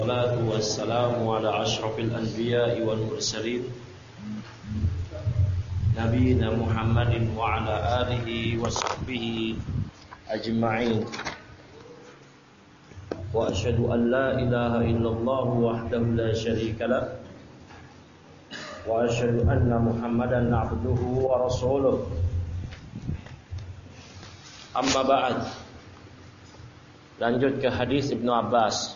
Wassalatu wassalamu ala ashrafil anbiya'i wal mursalin Nabiina Muhammadin wa ala alihi wa sahbihi ajma'in. Wa asyhadu an la ilaha illallah wahdahu la syarika lah wa asyhadu anna Muhammadan abduhu wa rasuluh. Amma ba'd. Lanjut ke hadis Ibnu Abbas.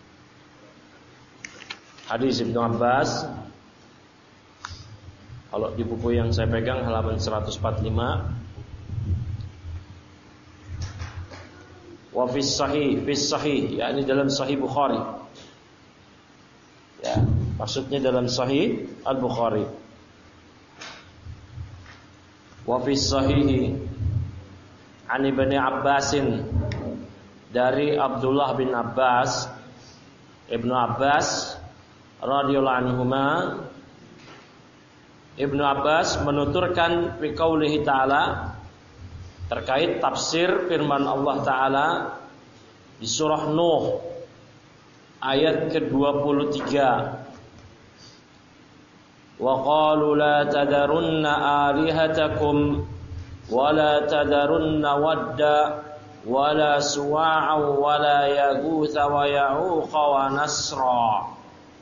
Hadis Ibnu Abbas, kalau di buku yang saya pegang halaman 145. Wa fis sahih, yakni dalam sahih Bukhari. Ya, maksudnya dalam sahih Al-Bukhari. Wa fis sahih an Ibnu Abbasin, dari Abdullah bin Abbas, Ibnu Abbas radhiyallahu anhuma. Ibnu Abbas menuturkan fi qaulihi ta'ala, terkait tafsir firman Allah Ta'ala di surah Nuh ayat ke-23. Wa qalu la tadarunna alihatakum wa la tadarunna wadda wa la suwa'a wa la yaghutha wa ya'uqa wa nasra.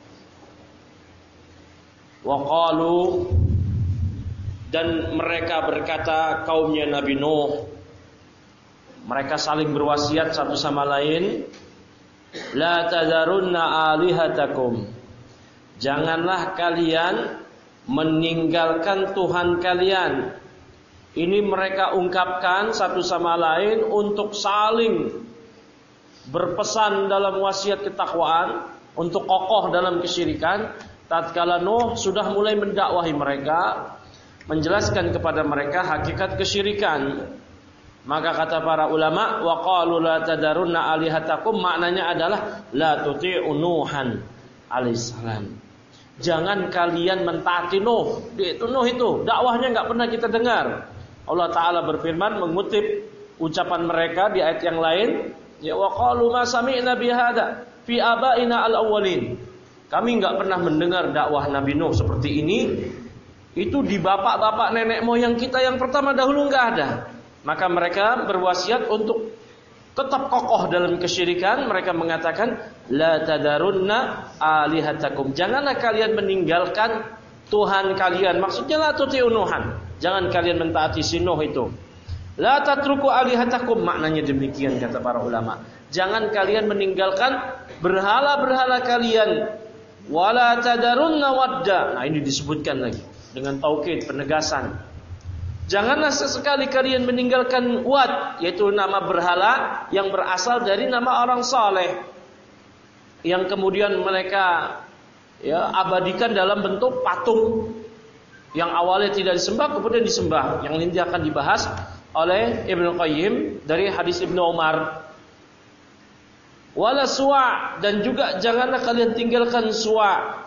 Wa qalu, dan mereka berkata, kaumnya Nabi Nuh, mereka saling berwasiat satu sama lain, la tadarunna alihatakum, janganlah kalian meninggalkan Tuhan kalian. Ini mereka ungkapkan satu sama lain untuk saling berpesan dalam wasiat ketakwaan, untuk kokoh dalam kesyirikan. Tatkala Nuh sudah mulai mendakwahi mereka, menjelaskan kepada mereka hakikat kesyirikan, maka kata para ulama, wa qalu la tadarunna alihatakum, maknanya adalah la tuti'u Nuhan alaihissalam, jangan kalian mentaati Nuh. Itu Nuh itu dakwahnya enggak pernah kita dengar. Allah Ta'ala berfirman mengutip ucapan mereka di ayat yang lain, ya wa qalu ma sami'na bihada fi abaina al-awwalin, kami enggak pernah mendengar dakwah Nabi Nuh seperti ini. Itu di bapak-bapak nenek moyang kita yang pertama dahulu enggak ada. Maka mereka berwasiat untuk tetap kokoh dalam kesyirikan. Mereka mengatakan la tadarunna alihatakum, janganlah kalian meninggalkan Tuhan kalian. Maksudnya la tuti'u Nuhan, jangan kalian mentaati si Nuh itu. La tatruku alihatakum, maknanya demikian kata para ulama, jangan kalian meninggalkan berhala-berhala kalian. Wala tadarunna wadda, nah ini disebutkan lagi dengan taukid, penegasan. Janganlah sesekali kalian meninggalkan Wad, yaitu nama berhala yang berasal dari nama orang saleh, yang kemudian mereka abadikan dalam bentuk patung, yang awalnya tidak disembah kemudian disembah. Yang ini akan dibahas oleh Ibnu Qayyim dari hadis Ibnu Umar. Wala suwa, dan juga janganlah kalian tinggalkan suwa.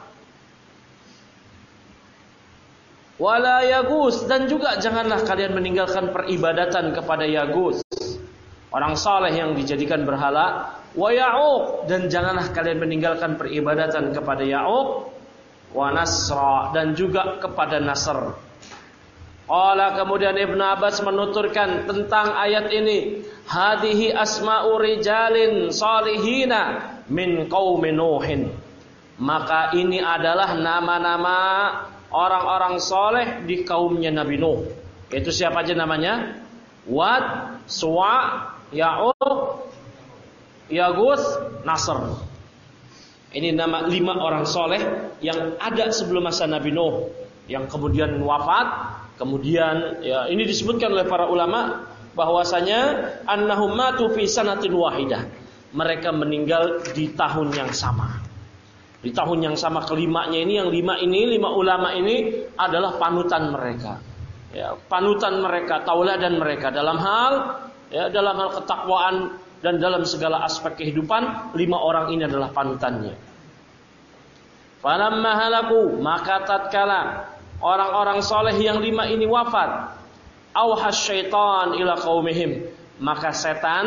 Wala yagus, dan juga janganlah kalian meninggalkan peribadatan kepada Yagus, orang saleh yang dijadikan berhala. Wa ya'uq, dan janganlah kalian meninggalkan peribadatan kepada Ya'uq. Wa nasra, dan juga kepada Nasr. Qala, kemudian Ibnu Abbas menuturkan tentang ayat ini, hadihi asma'u rijalin salihina min qaumi Nuhin, maka ini adalah nama-nama orang-orang soleh di kaumnya Nabi Nuh. Itu siapa aja namanya? Wad, Suwa, Ya'uq, Yagus, Nasr. Ini nama 5 orang soleh yang ada sebelum masa Nabi Nuh, yang kemudian wafat. Kemudian ini disebutkan oleh para ulama bahwasanya annahum matu fi sanatin wahidah, mereka meninggal di tahun yang sama. Di tahun yang sama, kelimanya ini, yang 5 ulama ini adalah panutan mereka. Panutan mereka, tauladan mereka dalam hal ketakwaan dan dalam segala aspek kehidupan. 5 orang ini adalah panutannya. Falamma halaku, maka tatkala orang-orang soleh yang 5 ini wafat, auhas syaitan ila qaumihim, maka setan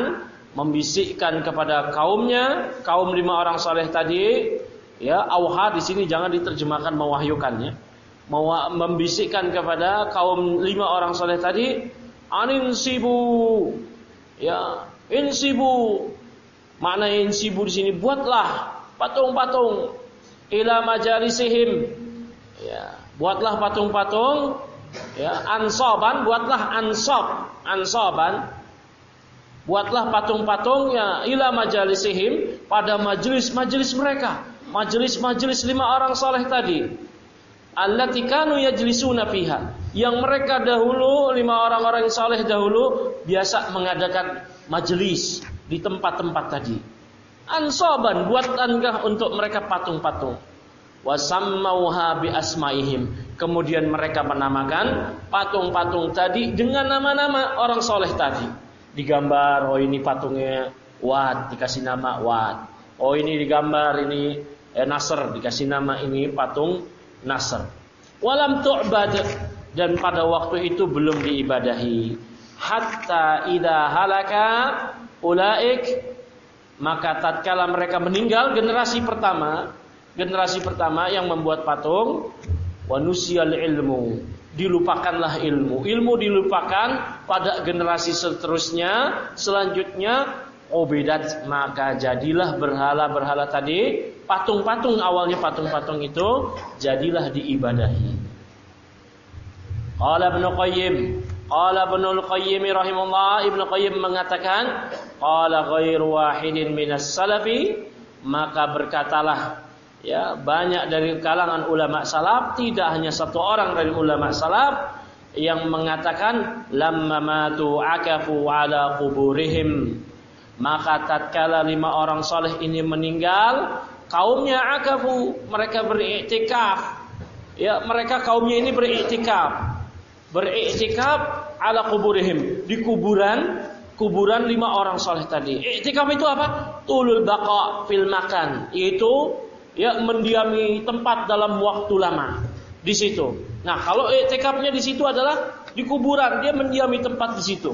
membisikkan kepada kaumnya, kaum 5 orang saleh tadi, ya, auha di sini jangan diterjemahkan mewahyukannya. Membisikkan kepada kaum 5 orang saleh tadi, aninsibu, ya, insibu. Makna insibu di sini, buatlah patung-patung ila majalisihim. Ya, buatlah patung-patung, ya, ansaban, buatlah ansaban. Buatlah patung-patung ya ila majalisihim, pada majelis-majelis mereka, majelis-majelis 5 orang saleh tadi. Allati kanu yajlisuna fiha, yang mereka dahulu 5 orang-orang saleh dahulu biasa mengadakan majelis di tempat-tempat tadi. Ansaban, buatkankah untuk mereka patung-patung. Wasammauha bi asmaihim, kemudian mereka menamakan patung-patung tadi dengan nama-nama orang saleh tadi. Digambar, oh ini patungnya Wat, dikasih nama Wat. Oh ini digambar, ini Nasr, dikasih nama ini patung Nasr. Walam tu'bad, dan pada waktu itu belum diibadahi. Hatta idza halaka ulaik, maka tatkala mereka meninggal, generasi pertama yang membuat patung, wanusiyal ilmu, dilupakanlah ilmu dilupakan pada generasi selanjutnya, ubidat, maka jadilah berhala-berhala tadi, patung-patung, awalnya patung-patung itu jadilah diibadahi. Qala Ibnu Qayyim rahimahullah, Ibnu Qayyim mengatakan, qala ghairu wahidin minas salafi, maka berkatalah, ya, banyak dari kalangan ulama salaf, tidak hanya satu orang dari ulama salaf yang mengatakan lamma matu akafu ala quburihim, maka tatkala 5 orang saleh ini meninggal, kaumnya akafu, mereka beriktikaf, ya, mereka kaumnya ini beriktikaf ala quburihim, di kuburan 5 orang saleh tadi. Iktikaf itu apa? Tulul baqa fil makan, yaitu ya mendiami tempat dalam waktu lama di situ. Nah, kalau i'tikafnya di situ adalah di kuburan, dia mendiami tempat di situ.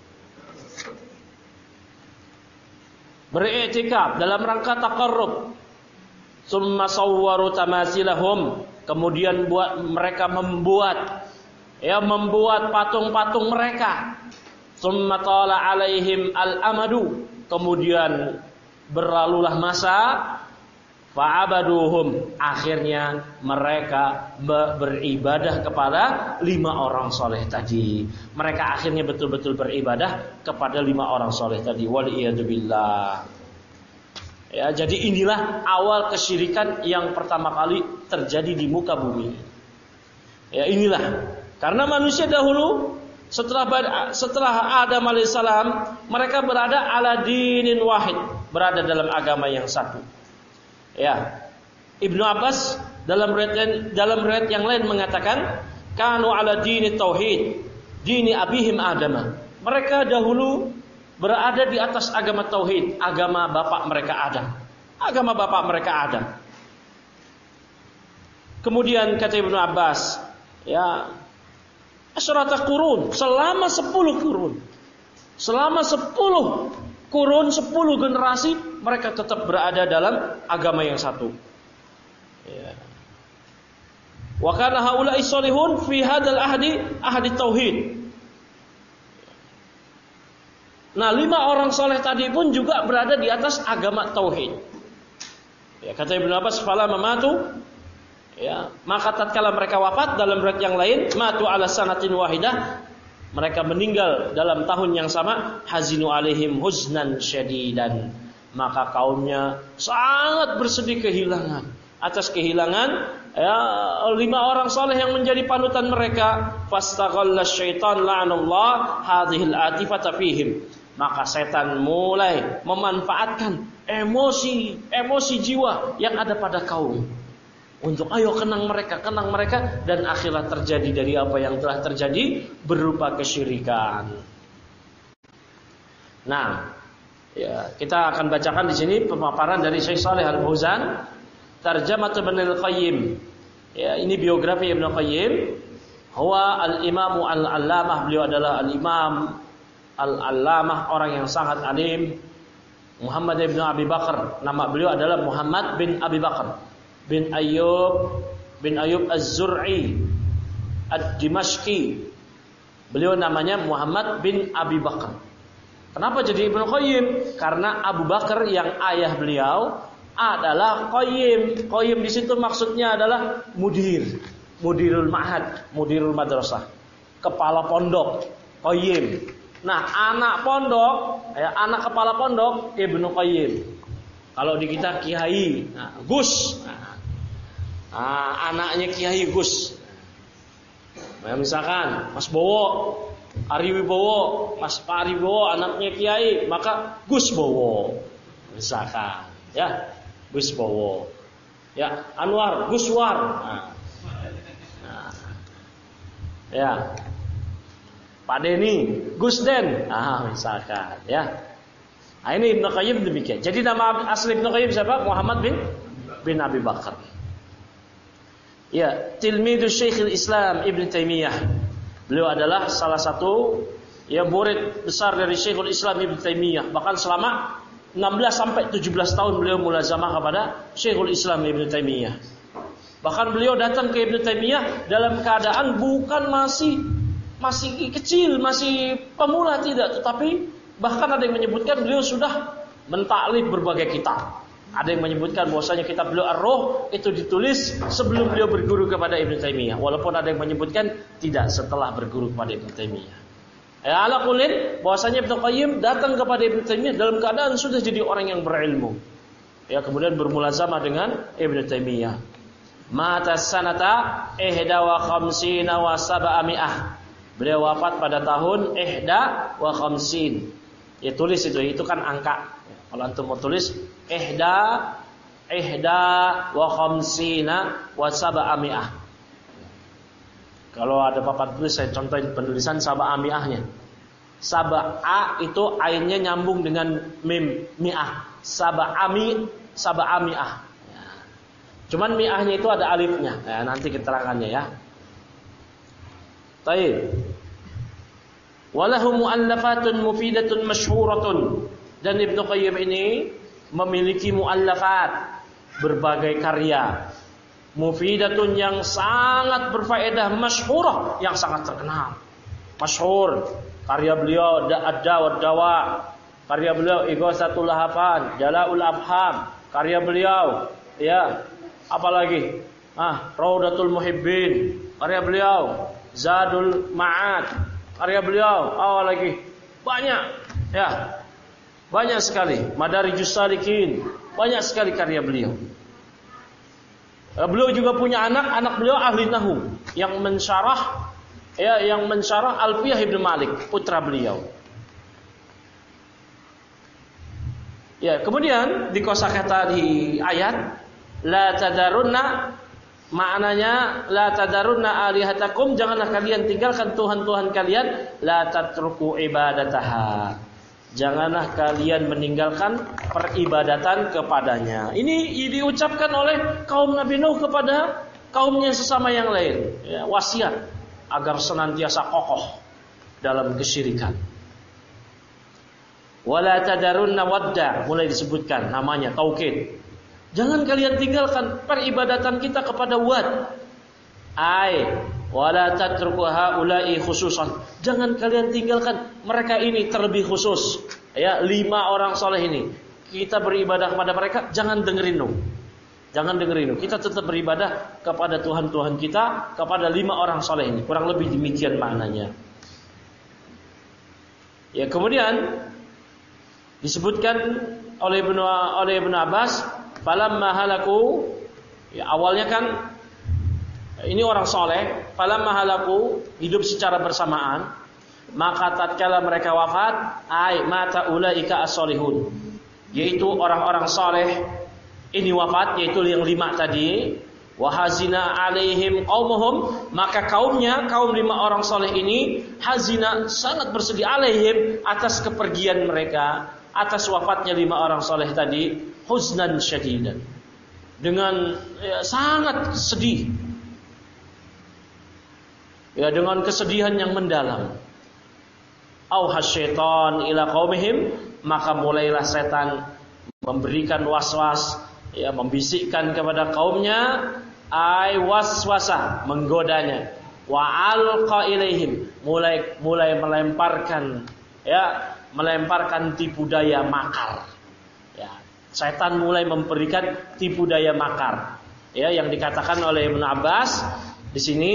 Beriktikaf dalam rangka taqarrub. Summa sawwaru tamasilahum, kemudian mereka membuat patung-patung mereka. Summa tala alaihim al-amadu, kemudian berlalulah masa, fa'abaduhum, akhirnya mereka beribadah kepada 5 orang soleh tadi. Mereka akhirnya betul-betul beribadah kepada 5 orang soleh tadi. Waliyadzubillah. Ya, jadi inilah awal kesyirikan yang pertama kali terjadi di muka bumi. Ya, inilah. Karena manusia dahulu setelah Adam alaihissalam, mereka berada ala dinin wahid, berada dalam agama yang satu. Ya, Ibnu Abbas dalam riwayat yang lain mengatakan, kanu ala dini tauhid, dini abihim Adam. Mereka dahulu berada di atas agama tauhid, agama bapak mereka Adam. Kemudian kata Ibnu Abbas, ya, asyrata qurun, selama 10 kurun. Selama 10 kurun, 10 generasi, mereka tetap berada dalam agama yang satu. Ya. Wa kana haula'i sholihun fi hadzal ahdi tauhid. Nah, 5 orang soleh tadi pun juga berada di atas agama tauhid. Ya, kata Ibnu Abbas, fala mamatu, ya, maka tatkala mereka wafat, dalam riwayat yang lain, matu ala sanatin wahidah, mereka meninggal dalam tahun yang sama, hazinu alaihim huznan syadidan, maka kaumnya sangat bersedih kehilangan atas kehilangan, ya, 5 orang saleh yang menjadi panutan mereka. Fastaghalla syaitan la'anallah hadhil atifata fihim, maka setan mulai memanfaatkan emosi jiwa yang ada pada kaum untuk ayo kenang mereka, dan akhirnya terjadi dari apa yang telah terjadi berupa kesyirikan. Nah, ya, kita akan bacakan di sini pemaparan dari Syekh Shalih Al-Fauzan, Tarjamat Ibnu Qayyim. Ya, ini biografi Ibnu Qayyim. Huwa al-Imamu al-Allamah, beliau adalah al-Imam Al-Allamah, orang yang sangat alim. Muhammad bin Abi Bakar, nama beliau adalah Muhammad bin Abi Bakar bin Ayyub Az-Zur'i Ad-Dimashqi. Beliau namanya Muhammad bin Abi Bakar. Kenapa jadi Ibnu Qayyim? Karena Abu Bakar yang ayah beliau adalah Qayyim. Qayyim di situ maksudnya adalah mudirul ma'had, mudirul madrasah, kepala pondok, Qayyim. Nah, anak pondok, anak kepala pondok Ibnu Qayyim. Kalau di kita Kiai, Gus. Anaknya Kiai Gus. Misalkan Mas Bowo, Ari Wibowo, Pak Ari Wibowo anaknya Kiai, maka Gus Bowo. Misalkan, ya, Gus Bowo. Ya, Anwar, Guswar. Ya. Pak Deni, Gus Den, misalkan, ya. Ini Ibnu Qayyim demikian. Jadi nama asli Ibnu Qayyim siapa? Muhammad bin Abi Bakar. Ya, tilmidu Syekhul Islam Ibnu Taimiyah. Beliau adalah salah satu murid besar dari Syekhul Islam Ibnu Taimiyah. Bahkan selama 16 sampai 17 tahun beliau mulazamah kepada Syekhul Islam Ibnu Taimiyah. Bahkan beliau datang ke Ibnu Taimiyah dalam keadaan bukan masih kecil, masih pemula, tidak, tetapi bahkan ada yang menyebutkan beliau sudah mentaklif berbagai kitab. Ada yang menyebutkan bahwasanya kitab beliau Ar-Ruh itu ditulis sebelum beliau berguru kepada Ibnu Taimiyah, walaupun ada yang menyebutkan tidak, setelah berguru kepada Ibnu Taimiyah. Ala kullin, bahwasanya Ibnu Qayyim datang kepada Ibnu Taimiyah dalam keadaan sudah jadi orang yang berilmu. Ya, kemudian bermulazamah dengan Ibnu Taimiyah. Mata sanata 51 wa 700. Beliau wafat pada tahun 51. Ya, tulis itu kan angka. Kalau antum mau tulis 51 wa 700. Kalau ada papan tulis saya contohin penulisan 700-nya. Sab'a itu ainnya nyambung dengan mim mi'ah. Sab'ami'ah. Ya. Cuman mi'ahnya itu ada alifnya. Ya, nanti keterangannya ya. Baik. Walahu mu'allafatun mufidatun masyhuratun. Dan Ibnu Qayyim ini memiliki mu'allafat, berbagai karya. Mufidatun yang sangat berfaedah, masyhurah yang sangat terkenal. Masyhur. Karya beliau Ad-Dawa Dawa. Karya beliau Ighatsatul Lahafan, Jala'ul Afham. Karya beliau ya, apalagi? Raudatul Muhibbin. Karya beliau Zadul Ma'ad. Karya beliau lagi banyak ya. Banyak sekali. Madarijus Salikin. Banyak sekali karya beliau. Beliau juga punya anak beliau ahli nahwu yang mensyarah Alfiyah Ibnu Malik, putra beliau. Ya, kemudian di kosakata di ayat la tadarunna, maknanya la tadarunna alihatakum, janganlah kalian tinggalkan tuhan-tuhan kalian, la tatruku ibadataha, janganlah kalian meninggalkan peribadatan kepadanya. Ini diucapkan oleh kaum Nabi Nuh kepada kaumnya sesama yang lain, ya, wasiat agar senantiasa kokoh dalam kesyirikan. Wala tadarunna wadda, mulai disebutkan namanya taukid. Jangan kalian tinggalkan peribadatan kita kepada Wad. Wala tatruku haula'i khususan. Jangan kalian tinggalkan mereka ini terlebih khusus. Ya, 5 orang soleh ini. Kita beribadah kepada mereka, jangan dengerin dong. Jangan dengerin dong. Kita tetap beribadah kepada Tuhan-Tuhan kita, kepada 5 orang soleh ini. Kurang lebih demikian maknanya. Ya, kemudian disebutkan oleh Ibnu Abbas, falamma halaku, ya, awalnya kan ini orang soleh, falamma halaku, hidup secara bersamaan, maka tatkala mereka wafat, mata ulaika as-solihun, yaitu orang-orang soleh ini wafat, yaitu yang 5 tadi. Wahazina alaihim qaumuhum, maka kaum 5 orang soleh ini hazina, sangat bersedih, alaihim, atas kepergian mereka, atas wafatnya 5 orang soleh tadi, huznan syadidan, dengan sangat sedih, ya, dengan kesedihan yang mendalam. auhasyaitan ila qaumihim, maka mulailah setan memberikan was-was, ya, membisikkan kepada kaumnya, ay waswasah, menggodanya, wa alqa ilaihim, mulai melemparkan, ya, melemparkan tipu daya makar. Ya, setan mulai memberikan tipu daya makar. Ya, yang dikatakan oleh Ibnu Abbas di sini,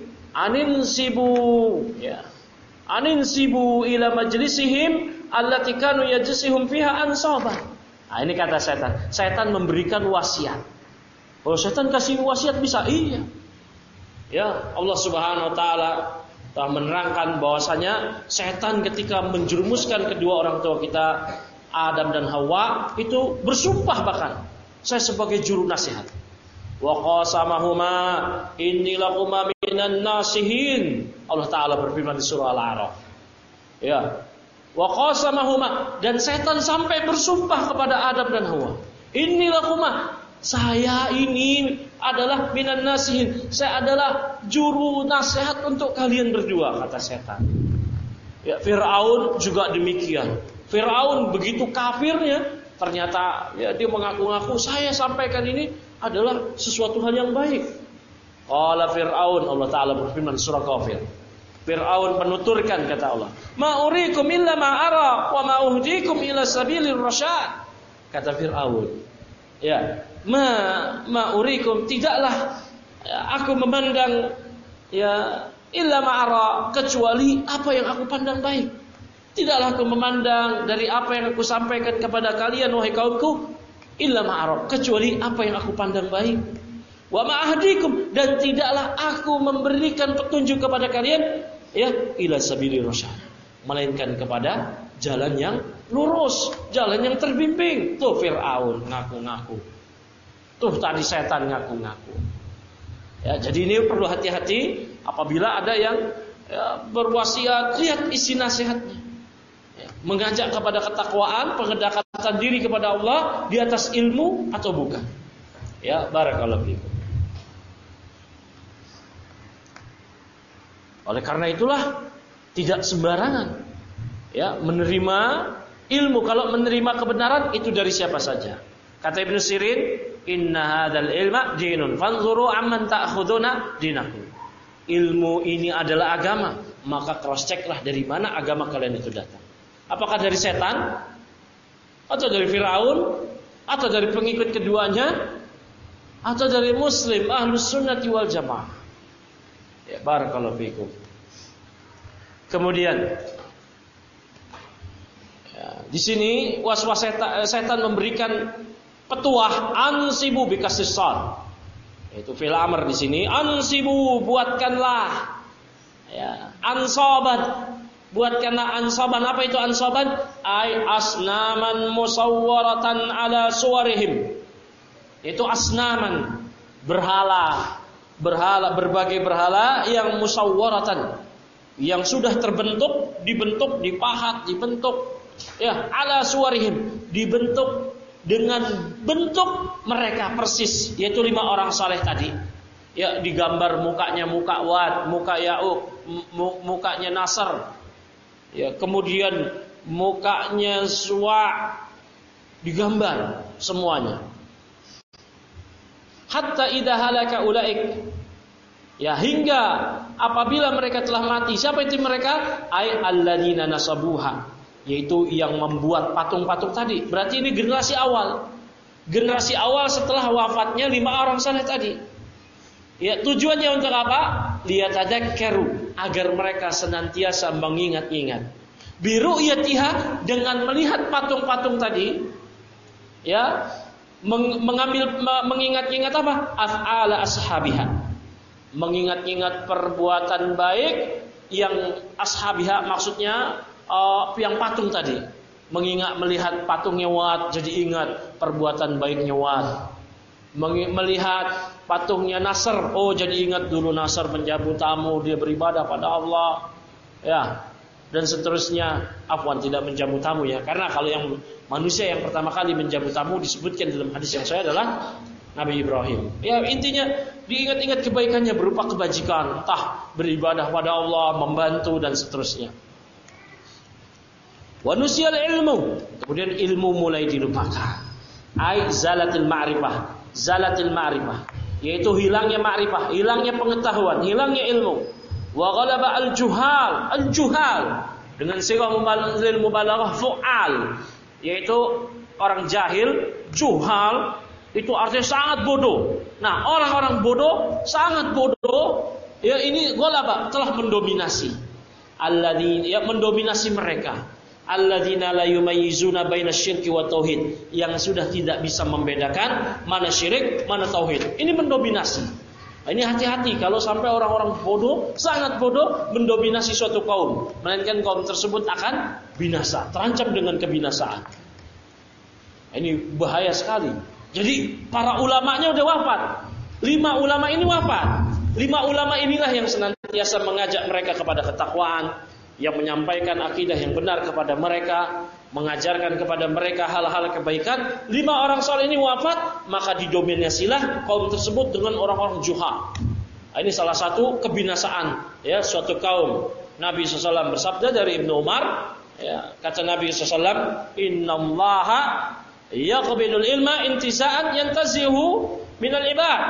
aninsibu ila majlisihim allati kanu yajsihum fiha ansaba. Nah, ini kata setan. Setan memberikan wasiat. Oh, setan kasih wasiat bisa? Iya. Ya, Allah Subhanahu wa taala telah menerangkan bahwasanya setan ketika menjerumuskan kedua orang tua kita, Adam dan Hawa, itu bersumpah bahkan, saya sebagai juru nasihat. Wa qasamahuma inni lakuma minan nasihin. Allah taala berfirman di surah Al-A'raf. Ya. Wa qasamahuma, dan setan sampai bersumpah kepada Adam dan Hawa. Inni lakuma, saya ini adalah minan nasihin. Saya adalah juru nasihat untuk kalian berdua, kata setan. Ya, Fir'aun juga demikian. Fir'aun begitu kafirnya, ternyata ya dia mengaku-ngaku saya sampaikan ini adalah sesuatu hal yang baik. Qala Fir'aun, Allah Ta'ala berfirman surah Kafir. Fir'aun menuturkan, kata Allah, ma urikum illa ma ara wa ma uhdikum ila sabilir rasyad. Kata Fir'aun, ya, ma urikum, tidaklah aku memandang, ya, illa ma ara, kecuali apa yang aku pandang baik. Tidaklah aku memandang dari apa yang aku sampaikan kepada kalian, wahai kaumku, illa ma'arab, kecuali apa yang aku pandang baik. Wa ma'ahdikum, dan tidaklah aku memberikan petunjuk kepada kalian, ya, ila sabilir rasyad, melainkan kepada jalan yang lurus, jalan yang terbimbing. Tuh Fir'aun ngaku-ngaku. Tuh tadi setan ngaku-ngaku. Ya, jadi ini perlu hati-hati apabila ada yang, ya, berwasiat, lihat isi nasihatnya. Mengajak kepada ketakwaan, pendekatan diri kepada Allah di atas ilmu atau bukan. Ya, barakallahu fikum. Oleh karena itulah tidak sembarangan, ya, menerima ilmu. Kalau menerima kebenaran itu dari siapa saja. Kata Ibnu Sirin, inna hadzal ilma dinun fanzuru amman ta'khuduna dinakum. Ilmu ini adalah agama, maka cross checklah dari mana agama kalian itu datang. Apakah dari setan, atau dari Fir'aun, atau dari pengikut keduanya, atau dari Muslim Ahlus Sunnati wal Jamaah. Ya, barakallahu fikum. Kemudian, ya, di sini was-was setan memberikan petuah, ansibu bikasis sad. Itu fi'il amr di sini, ansibu, buatkanlah, ya, ansabat. Buatkanlah ansaban. Apa itu ansaban? Ay asnaman musawwaratan ala suwarihim. Itu asnaman, berhala, berbagai berhala yang musawwaratan, yang sudah terbentuk, dibentuk, dipahat, dibentuk, ya, ala suwarihim, dibentuk dengan bentuk mereka persis, yaitu 5 orang saleh tadi. Ya, digambar mukanya muka Wad, muka Ya'uq, mukanya Nasr. Ya, kemudian mukanya Suwa, digambar semuanya. Hatta idza halaka ulaik, ya, hingga apabila mereka telah mati. Siapa itu mereka? Ai alladzina nasabuha, yaitu yang membuat patung-patung tadi. Berarti ini generasi awal. Generasi awal setelah wafatnya 5 orang saleh tadi. Ya, tujuannya untuk apa? Liyatadzakkaru, agar mereka senantiasa mengingat-ingat. Biru'yatiha, dengan melihat patung-patung tadi, ya, mengingat-ingat apa? Af'ala ashabiha, mengingat-ingat perbuatan baik yang ashabiha, maksudnya yang patung tadi. Melihat patungnya Wat, jadi ingat perbuatan baiknya Wat. Melihat patungnya Nasr, oh jadi ingat dulu Nasr menjamu tamu, dia beribadah pada Allah, ya, dan seterusnya. Afwan, tidak menjamu tamu, ya, karena kalau yang manusia yang pertama kali menjamu tamu disebutkan dalam hadis yang saya adalah Nabi Ibrahim. Ya, intinya diingat-ingat kebaikannya berupa kebajikan, entah beribadah pada Allah, membantu dan seterusnya. Wa nusiyal ilmu, kemudian ilmu mulai dilupakan. Ai zalatil ma'rifah, yaitu hilangnya ma'rifah, hilangnya pengetahuan, hilangnya ilmu. Wa ghalaba al-juhal dengan sighah mubalaghah fu'al, yaitu orang jahil, juhal itu artinya sangat bodoh. Nah, orang-orang bodoh, sangat bodoh, ya ini ghalaba telah mendominasi. Alladzina, ya mendominasi mereka. Alladzina la yumayyizuna baina syirki wa tauhid, yang sudah tidak bisa membedakan mana syirik, mana tauhid. Ini mendominasi. Nah, ini hati-hati kalau sampai orang-orang bodoh, sangat bodoh mendominasi suatu kaum, melainkan kaum tersebut akan binasa, terancam dengan kebinasaan. Nah, ini bahaya sekali. Jadi para ulamanya udah wafat. 5 ulama ini wafat. 5 ulama inilah yang senantiasa mengajak mereka kepada ketakwaan, yang menyampaikan akidah yang benar kepada mereka, mengajarkan kepada mereka hal-hal kebaikan. 5 orang soleh ini wafat, maka didominasilah kaum tersebut dengan orang-orang juhal. Ini salah satu kebinasaan ya suatu kaum. Nabi SAW bersabda dari Ibnu Umar, ya, kata Nabi SAW, innallaha yaqbidul ilma intiza'an yantazihu minal ibad.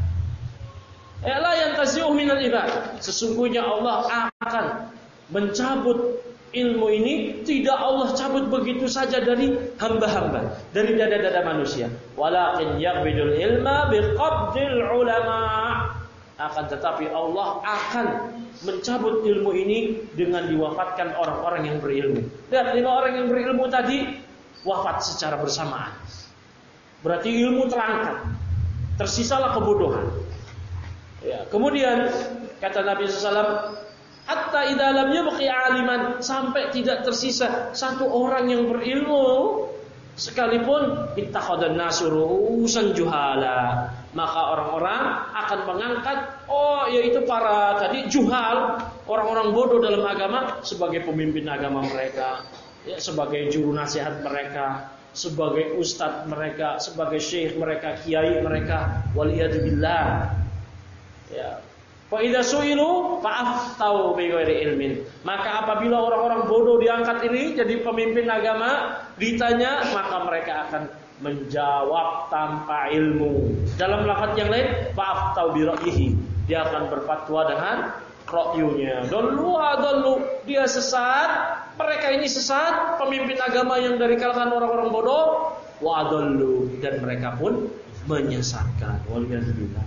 La yantazihu minal ibad. Sesungguhnya Allah akan mencabut ilmu ini, tidak Allah cabut begitu saja dari hamba-hamba, dari dada-dada manusia. Walakin yaqbidul ilma biqabdil ulama. Akan tetapi Allah akan mencabut ilmu ini dengan diwafatkan orang-orang yang berilmu. Dan 5 orang yang berilmu tadi wafat secara bersamaan. Berarti ilmu terangkat, tersisalah kebodohan. Ya, kemudian kata Nabi SAW, hatta idza lam yabqi aliman, sampai tidak tersisa satu orang yang berilmu sekalipun, ittakhadhan nasu ru'usan juhala, maka orang-orang akan mengangkat yaitu para tadi juhal, orang-orang bodoh dalam agama, sebagai pemimpin agama mereka, ya, sebagai juru nasihat mereka, sebagai ustadz mereka, sebagai syekh mereka, kiai mereka, waliyadzubillah. Ya. Fa idza su'ilu fa'aftau bighairi ilmin. Maka apabila orang-orang bodoh diangkat ini jadi pemimpin agama, ditanya, maka mereka akan menjawab tanpa ilmu. Dalam lafaz yang lain, fa'aftau bi ra'yihi. Dia akan berfatwa dengan ra'yunya. Dallu, dia sesat, mereka ini sesat, pemimpin agama yang dari kalangan orang-orang bodoh, wa dallu, dan mereka pun menyesatkan. Waliyadzubillah.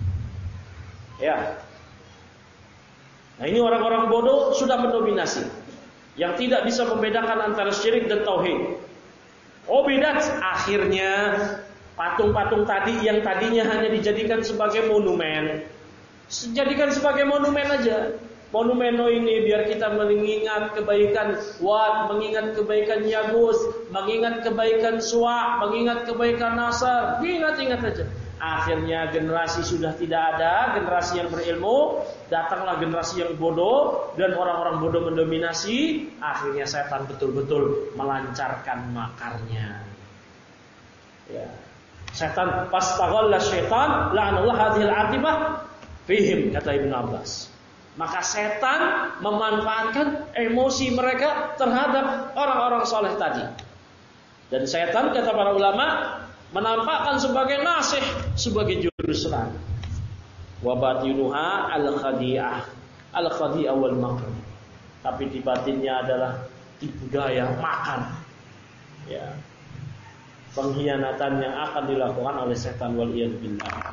Ya. Nah, ini orang-orang bodoh sudah mendominasi, yang tidak bisa membedakan antara syirik dan tauhid. Bidat, akhirnya patung-patung tadi yang tadinya hanya dijadikan sebagai monumen, jadikan sebagai monumen aja. Monumen ini biar kita mengingat kebaikan Wat, mengingat kebaikan Yagus, mengingat kebaikan Suwa, mengingat kebaikan Nasar, ingat-ingat aja. Akhirnya generasi sudah tidak ada, generasi yang berilmu, datanglah generasi yang bodoh, dan orang-orang bodoh mendominasi. Akhirnya setan betul-betul melancarkan makarnya. Ya. Setan fastaghalla syaitan la'anallahu hadhil atibah fihim, kata Ibnu Abbas. Maka setan memanfaatkan emosi mereka terhadap orang-orang soleh tadi. Dan setan, kata para ulama, menampakkan sebagai nasih, sebagai juru serang. Wa batinuha al-khadi'ah wal makr. Tapi di batinnya adalah tipu daya, makan. Ya. Pengkhianatan yang akan dilakukan oleh setan, wal iyad billah.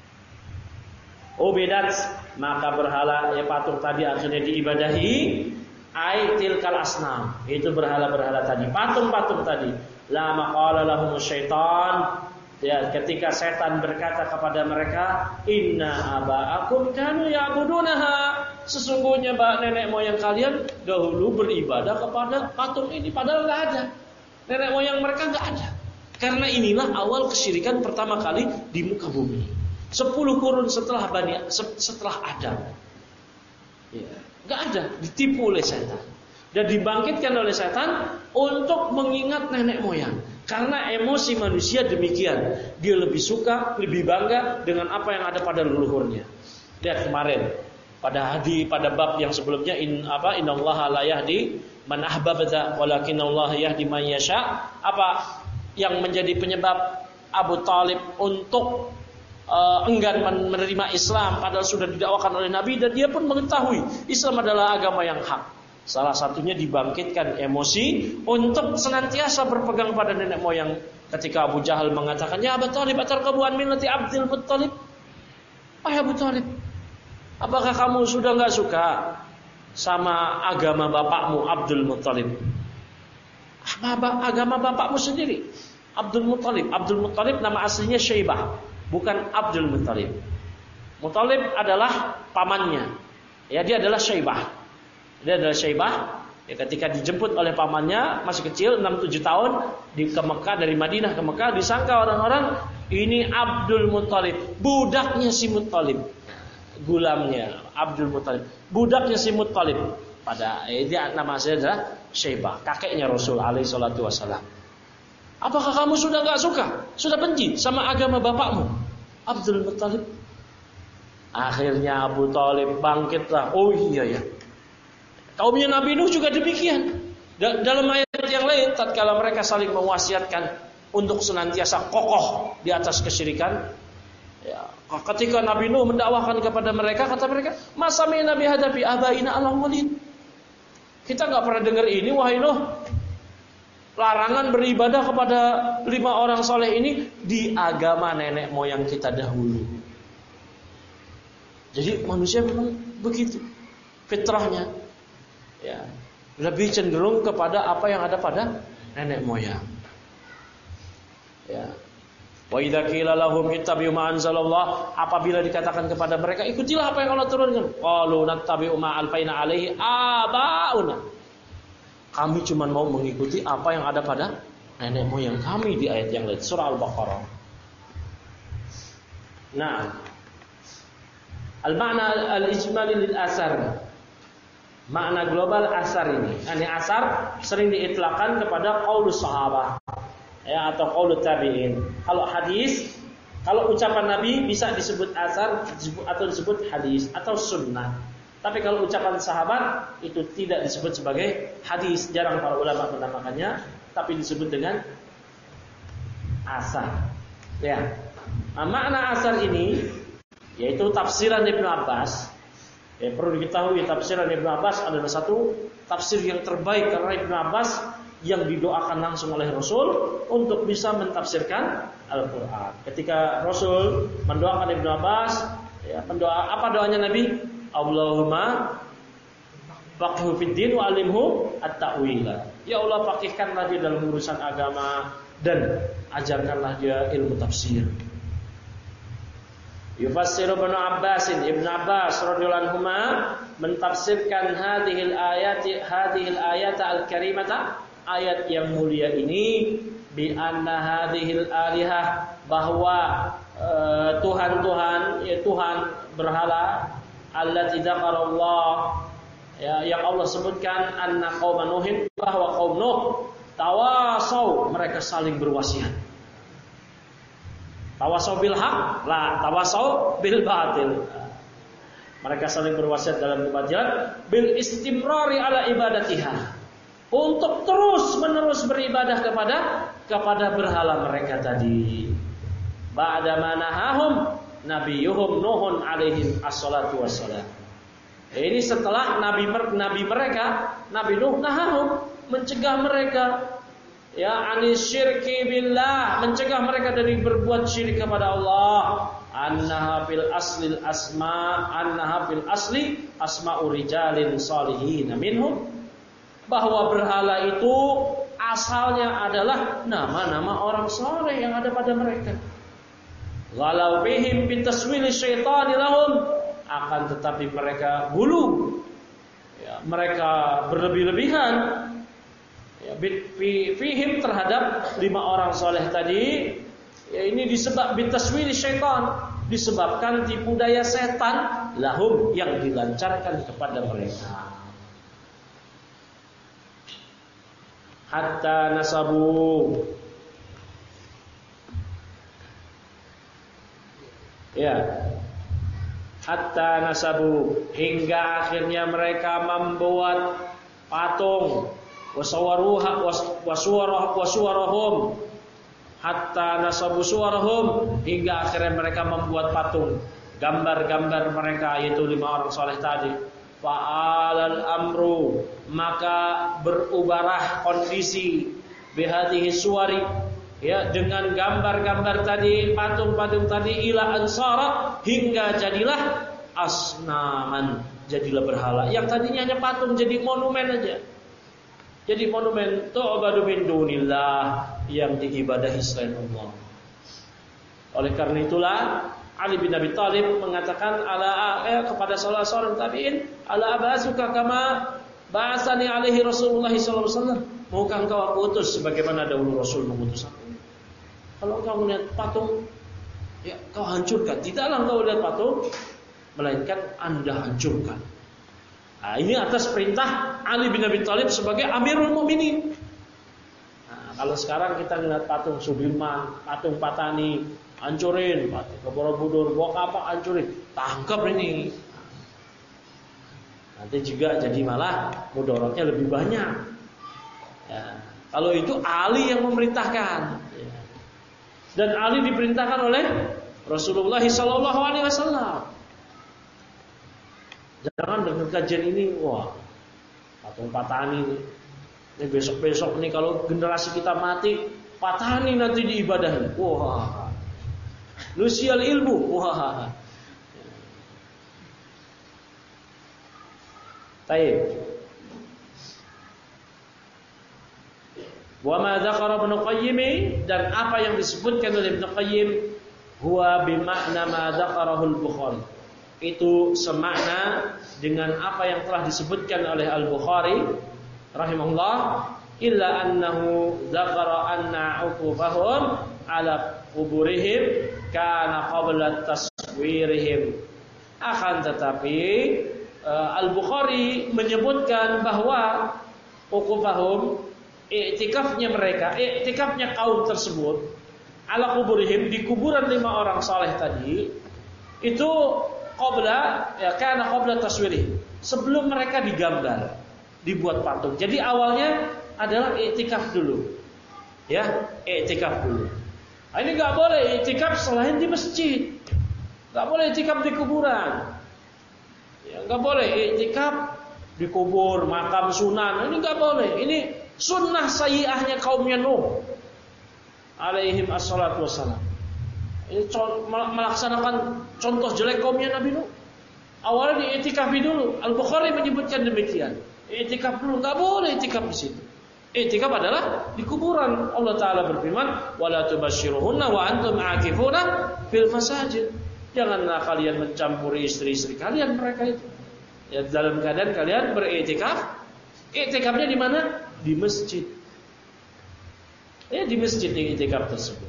Bidat, maka berhala, ya patung tadi akhirnya diibadahi. Tilkal asnam, itu berhala-berhala tadi, patung-patung tadi. La maqala lahum syaitan, ya, ketika setan berkata kepada mereka, inna aba'akum kanu ya'budunaha, sesungguhnya nenek moyang kalian dahulu beribadah kepada patung ini, padahal enggak ada. Nenek moyang mereka enggak ada. Karena inilah awal kesyirikan pertama kali di muka bumi. 10 kurun setelah Adam. Ya, enggak ada, ditipu oleh setan. Dan dibangkitkan oleh setan untuk mengingat nenek moyang. Karena emosi manusia demikian, dia lebih suka, lebih bangga dengan apa yang ada pada leluhurnya. Lihat kemarin, pada bab yang sebelumnya innallaha la yahdi man ahbabta walakinallaha yahdi man yasha. Apa yang menjadi penyebab Abu Thalib untuk enggan menerima Islam padahal sudah didakwakan oleh Nabi dan dia pun mengetahui Islam adalah agama yang hak. Salah satunya dibangkitkan emosi untuk senantiasa berpegang pada nenek moyang. Ketika Abu Jahal mengatakan, "Ya Abu Thalib, atarghabu an millati Abdul Muttalib?" "Wahai Abu Thalib, apakah kamu sudah enggak suka sama agama bapakmu Abdul Muttalib?" Agama bapakmu sendiri, Abdul Muttalib. Abdul Muttalib nama aslinya Syaibah, bukan Abdul Muttalib. Muttalib adalah pamannya. Ya, dia adalah Syaibah. Dia adalah Syaibah. Ya, ketika dijemput oleh pamannya masih kecil 6-7 tahun ke Mekah, dari Madinah ke Mekah, disangka orang-orang ini Abdul Muttalib, budaknya si Muttalib. Gulamnya Abdul Muttalib, budaknya si Muttalib. Pada dia nama aslinya adalah Syaibah, kakeknya Rasul alaihi salatu wasallam. Apakah kamu sudah enggak suka, sudah benci sama agama bapakmu Abdul Muttalib? Akhirnya Abu Thalib bangkitlah. Oh iya ya, kaumnya Nabi Nuh juga demikian. Dalam ayat yang lain, tatkala mereka saling mewasiatkan untuk senantiasa kokoh di atas kesyirikan, ya, ketika Nabi Nuh mendakwahkan kepada mereka, kata mereka, "Masa Nabi hadapi abaina al-awwalin." Kita enggak pernah dengar ini, wahai Nuh. Larangan beribadah kepada 5 orang soleh ini di agama nenek moyang kita dahulu. Jadi manusia memang begitu fitrahnya. Ya, lebih cenderung kepada apa yang ada pada nenek moyang. Ya. Wa idza qila lahum ittabi'u ma anzalallah, apabila dikatakan kepada mereka ikutilah apa yang Allah turunkan, qalu nattabi'u ma alfaina alaihi abauna. Kami cuma mau mengikuti apa yang ada pada nenek moyang kami di ayat yang lain, surah Al-Baqarah. Nah, al-ma'na al-ijmali lil asar. Makna global asar ini. Ini asar sering diitlaqkan kepada qaulus sahabah, ya, atau qaulut tabi'in. Kalau hadis, kalau ucapan Nabi bisa disebut asar atau disebut hadis atau sunnah. Tapi kalau ucapan sahabat itu tidak disebut sebagai hadis, jarang para ulama menamakannya, tapi disebut dengan asar. Ya. Nah, makna asar ini yaitu tafsiran Ibnu Abbas. Ya, perlu diketahui tafsiran Ibnu Abbas adalah satu tafsir yang terbaik karena Ibnu Abbas yang didoakan langsung oleh Rasul untuk bisa mentafsirkan Al-Qur'an. Ketika Rasul mendoakan Ibnu Abbas, ya, apa doanya Nabi? Allahumma faqihhu fid din wa 'allimhu at-ta'wila. Ya Allah, faqihkanlah dia dalam urusan agama dan ajarkanlah dia ilmu tafsir. Yufassiru Ibnu Abbas radhiyallahu anhuma mentafsirkan hadhil ayat al-karimata, ayat yang mulia ini, bi anna hadhil alihah, bahwa Tuhan berhala allati dzakarallah, ya, yang Allah sebutkan, anna qauma nuhin, bahwa kaum Nuh tawasau, mereka saling berwasiat. Tawasau bil haq, la tawasau bil batil. Mereka saling berwasiat dalam kebatilan, bil istimrari ala ibadatiha, untuk terus-menerus beribadah kepada berhala mereka tadi. Ba'da manahahum nabiyuhum Nuhun alaihi assalatu wassalam. Ini setelah nabi mereka, Nabi Nuh, nahahum, mencegah mereka, ya, anis syirki billah, mencegah mereka dari berbuat syirik kepada Allah. Annaha fil asli asma'u rijalin salihin minhum, bahwa berhala itu asalnya adalah nama-nama orang saleh yang ada pada mereka. Walau bihim bitaswili syaitani lahum, akan tetapi mereka gulu, ya, mereka berlebih-lebihan, ya, fihim terhadap 5 orang soleh tadi, ya, ini disebab bitaswili syaitan, disebabkan tipu daya setan lahum yang dilancarkan kepada mereka. Hatta nasabu, ya, hatta nasabu, hingga akhirnya mereka membuat patung, wasuwarahum, hatta nasabu suwarahum, hingga akhirnya mereka membuat patung, gambar-gambar mereka, yaitu 5 orang soleh tadi. Fa'alal amru, maka berubahlah kondisi bihadhihi suwari, ya, dengan gambar-gambar tadi, patung-patung tadi, ila ansara, hingga jadilah asnaman, jadilah berhala. Yang tadinya hanya patung jadi monumen aja. Jadi monumen tu'badu min dunillah, yang diibadahi selain Allah. Oleh karena itulah Ali bin Abi Thalib mengatakan kepada salah seorang tabi'in, ala abazuka kama ba'atsani alaihi Rasulullah sallallahu alaihi wasallam. Maukah engkau aku utus sebagaimana dahulu Rasul mengutus aku? Kalau engkau melihat patung, ya kau hancurkan. Tidaklah engkau melihat patung, melainkan Anda hancurkan. Nah, ini atas perintah Ali bin Abi Thalib sebagai Amirul Mukminin. Nah, kalau sekarang kita melihat patung Sudirman, patung Patani, hancurin, patung Borobudur, bawa kapal hancurin, tangkap ini. Nanti juga jadi malah mudaratnya lebih banyak. Ya, kalau itu Ali yang memerintahkan, ya. Dan Ali diperintahkan oleh Rasulullah SAW. Jangan dengan kajian ini, wah, patung Patani ini besok-besok nih kalau generasi kita mati, Patani nanti diibadahi. Wah, lusial ilmu, wah. Baik. Wa ma dzakara Ibnu Qayyim, dan apa yang disebutkan oleh Ibnu Qayyim, huwa bimakna ma dzakarahu al-Bukhari. Itu semakna dengan apa yang telah disebutkan oleh Al-Bukhari rahimahullah, illa annahu dzakara anna uqufahum ala quburihim kana qabla taswirihim. Akan tetapi Al-Bukhari menyebutkan bahwa uqufahum, i'tikafnya mereka, i'tikafnya kaum tersebut ala kuburihim, di kuburan 5 orang saleh tadi, itu qabla, ya, karena qabla taswirih, sebelum mereka digambar, dibuat patung. Jadi awalnya adalah i'tikaf dulu, ya, i'tikaf dulu. Nah, ini nggak boleh i'tikaf selain di masjid, nggak boleh i'tikaf di kuburan, ya, nggak boleh i'tikaf di kubur, makam Sunan, ini nggak boleh. Ini sunnah sayyi'ahnya kaumnya Nuh alaihim assalatu wassalam. Ini melaksanakan contoh jelek kaumnya Nabi Nuh. Awalnya diiktikafi dulu. Al-Bukhari menyebutkan demikian. Iktikaf dulu, enggak boleh iktikaf di situ. Iktikaf adalah di kuburan. Allah Taala berfirman, "Wala tubasyiruhunna wa antum aakifuna fil masajid." Janganlah kalian mencampuri istri-istri kalian mereka itu. Ya, dalam keadaan kalian beriktikaf. Iktikafnya di mana? Di masjid. Ya, di masjid iktikaf tersebut.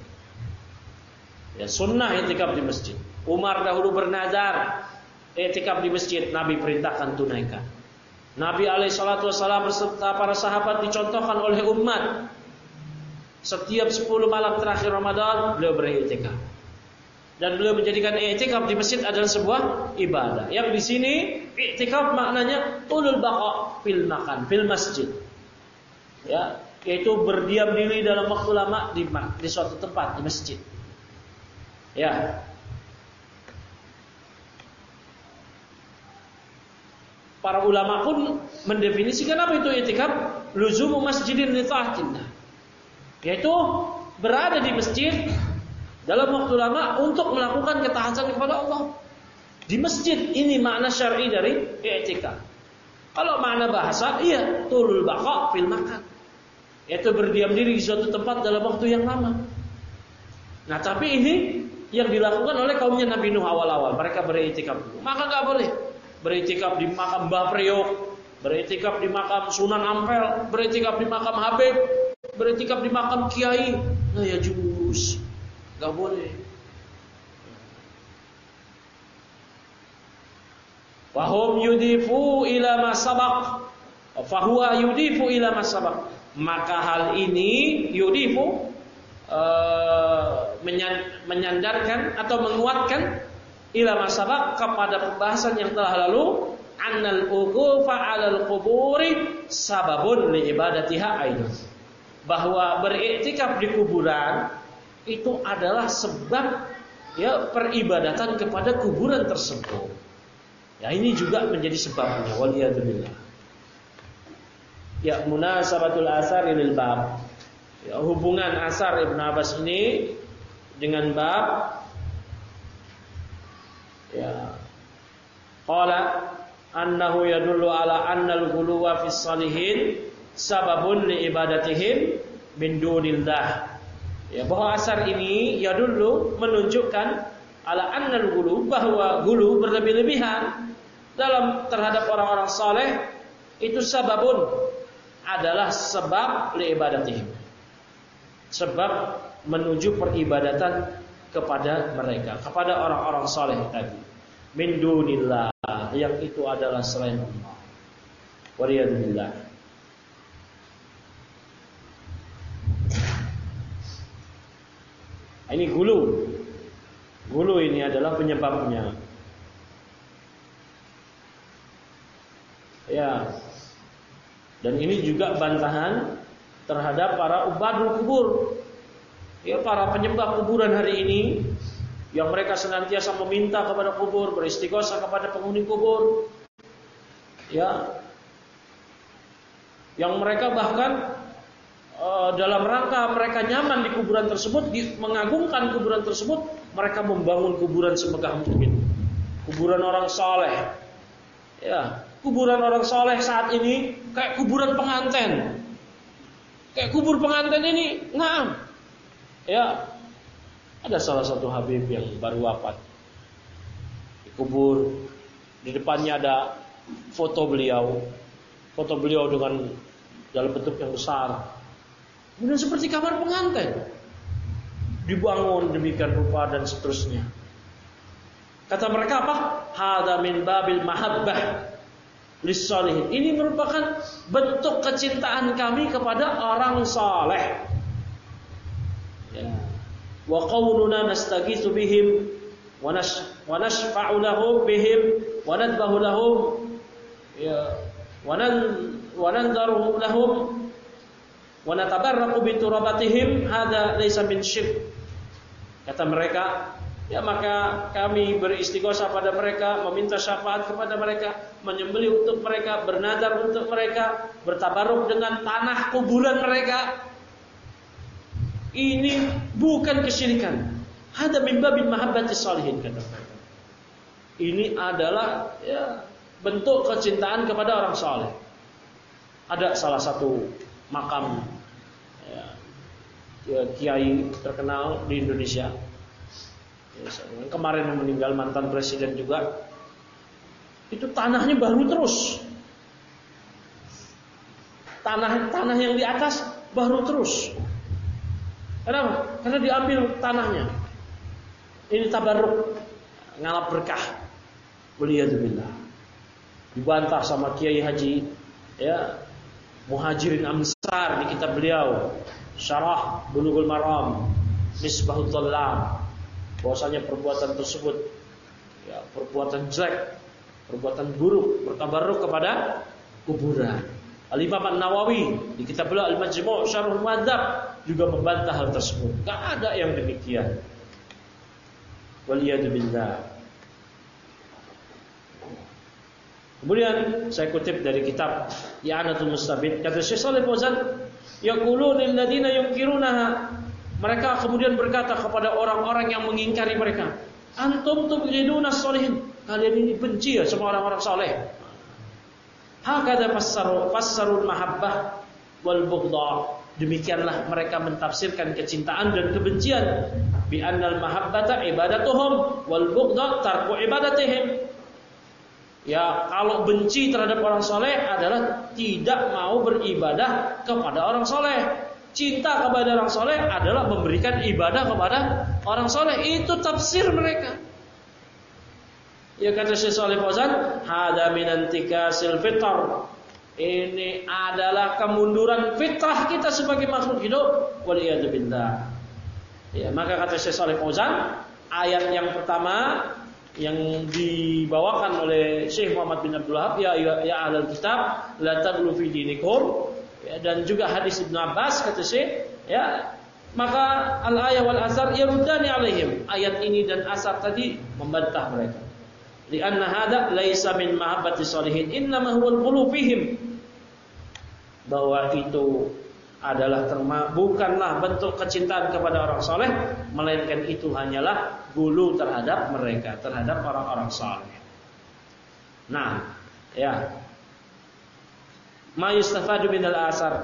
Ya, sunnah iktikaf di masjid. Umar dahulu bernazar iktikaf di masjid, Nabi perintahkan tunaikan. Nabi alaihissalatu wassalam beserta para sahabat dicontohkan oleh umat. Setiap 10 malam terakhir Ramadan beliau beriktikaf. Dan beliau menjadikan iktikaf di masjid adalah sebuah ibadah. Yang di sini iktikaf maknanya tulul baqa fil makan, fil masjid. Ya, yaitu berdiam diri dalam waktu lama di suatu tempat, di masjid. Ya. Para ulama pun mendefinisikan apa itu i'tikaf, luzumu masjidin li ta'atillah. Yaitu berada di masjid dalam waktu lama untuk melakukan ketaatan kepada Allah. Di masjid, ini makna syar'i dari i'tikaf. Kalau makna bahasa, iya, tulul baqa fil makan. Yaitu berdiam diri di suatu tempat dalam waktu yang lama. Nah, tapi ini yang dilakukan oleh kaumnya Nabi Nuh awal-awal. Mereka beriktikaf dulu. Maka enggak boleh beriktikaf di makam Mbah Priok, beriktikaf di makam Sunan Ampel, beriktikaf di makam Habib, beriktikaf di makam Kiai. Nah, ya juz. Enggak boleh. Wa hum yudifu ila ma sabaq. Fa huwa yudifu ila ma sabaq. Maka hal ini yudifu menyandarkan atau menguatkan ila masabaq, kepada pembahasan yang telah lalu, annal uqufa 'alal quburi sababun li ibadatiha aidan. Bahwa beriktikaf di kuburan itu adalah sebab ya peribadatan kepada kuburan tersebut. Ya, ini juga menjadi sebabnya, waliyadzubillah. Ya, munasabatul asar lil bab. Ya, hubungan asar Ibnu Abbas ini dengan bab, ya, qala annahu yadullu ala annal ghuluwa fis salihin sababun li ibadatihim min dunillah. Ya, bahwa asar ini yadullu menunjukkan ala annal ghulu, bahwa ghulu berlebih-lebihan dalam terhadap orang-orang saleh itu sababun, adalah sebab li ibadatihim, sebab menuju peribadatan kepada mereka, kepada orang-orang saleh tadi. Min dunillah, yang itu adalah selain Allah. Waliyadzubillah. Ini gulu. Gulu ini adalah penyebabnya. Ya. Dan ini juga bantahan terhadap para ubadul kubur. Ya, para penyembah kuburan hari ini yang mereka senantiasa meminta kepada kubur, beristighosa kepada penghuni kubur. Ya. Yang mereka bahkan dalam rangka mereka nyaman di kuburan tersebut, mengagungkan kuburan tersebut, mereka membangun kuburan semegah mungkin. Kuburan orang saleh. Ya, kuburan orang saleh saat ini kayak kuburan pengantin. Kayak kubur pengantin ini, ngam. Ya, ada salah satu Habib yang baru wafat. Dikubur, di depannya ada foto beliau dengan dalam bentuk yang besar. Kemudian seperti kamar pengantin, dibangun demikian rupa dan seterusnya. Kata mereka apa? Hada min babil mahabbah lis-shalihin. Ini merupakan bentuk kecintaan kami kepada orang saleh. Ya. Wa qauluna nastaghitsu bihim wa nashfa'u lahum bihim wa nadbahu lahum, ya, wa nanzaru lahum wa natabarraqu bi turabatihim, hadza laysa min syirk. Kata mereka, ya, maka kami beristighosa pada mereka, meminta syafaat kepada mereka, menyembelih untuk mereka, bernadar untuk mereka, bertabaruk dengan tanah kuburan mereka. Ini bukan kesyirikan. Hada min babil mahabbatis shalihin, kata mereka. Ini adalah, ya, bentuk kecintaan kepada orang saleh. Ada salah satu makam, ya, kiai terkenal di Indonesia. Yang kemarin meninggal, mantan presiden juga. Itu tanahnya baru terus. Tanah yang di atas baru terus. Kenapa? Karena diambil tanahnya. Ini tabarruk, ngalap berkah. Waliyadzubillah. Dibantah sama Kiai Haji, ya, Muhajirin Amsar di kitab beliau Syarah Bulughul Maram, Misbahut Dhalal, bahwasanya perbuatan tersebut, ya, perbuatan jelek, perbuatan buruk, bertabarruk kepada kuburan. Al-Imam An-Nawawi di kitab beliau Al-Majmu' Syarhul Muhadzab juga membantah hal tersebut. Enggak ada yang demikian. Waliyadzubillah. Kemudian saya kutip dari kitab I'anatul Mustabid, kata Syekh Shalih Fauzan, yaqulun lil ladina yunkirunaha. Mereka kemudian berkata kepada orang-orang yang mengingkari mereka, antum tubghiduna sholihin, kalian ini benci ya sama orang-orang saleh. Hakadha fassarul mahabbah wal bughdha. Demikianlah mereka mentafsirkan kecintaan dan kebencian. Bi annal mahabbata ibadatuhum wal bughdha tarku ibadatihim. Ya, kalau benci terhadap orang saleh adalah tidak mau beribadah kepada orang saleh. Cinta kepada orang saleh adalah memberikan ibadah kepada orang saleh. Itu tafsir mereka. Ya, kata Syekh Shalih Fauzan, hada min antikasil fitr. Ini adalah kemunduran fitrah kita sebagai makhluk hidup. Waliyadzubillah. Ya, maka kata Syekh Shalih Fauzan, ayat yang pertama yang dibawakan oleh Syekh Muhammad bin Abdul Wahab, ya ahlul kitab la taghlu fi dinikum, ya, dan juga hadis Ibnu Abbas kata Syekh, ya, maka al-ayah wal asar yaruddani alaihim, ayat ini dan asar tadi membantah mereka. Lianna hada laisa min mahabbati shalihin innama huwa al-ghulu fihim, bahwa itu adalah bukanlah bentuk kecintaan kepada orang soleh, melainkan itu hanyalah gulu terhadap mereka, terhadap orang-orang soleh. Nah, ya, ma yustafadu minal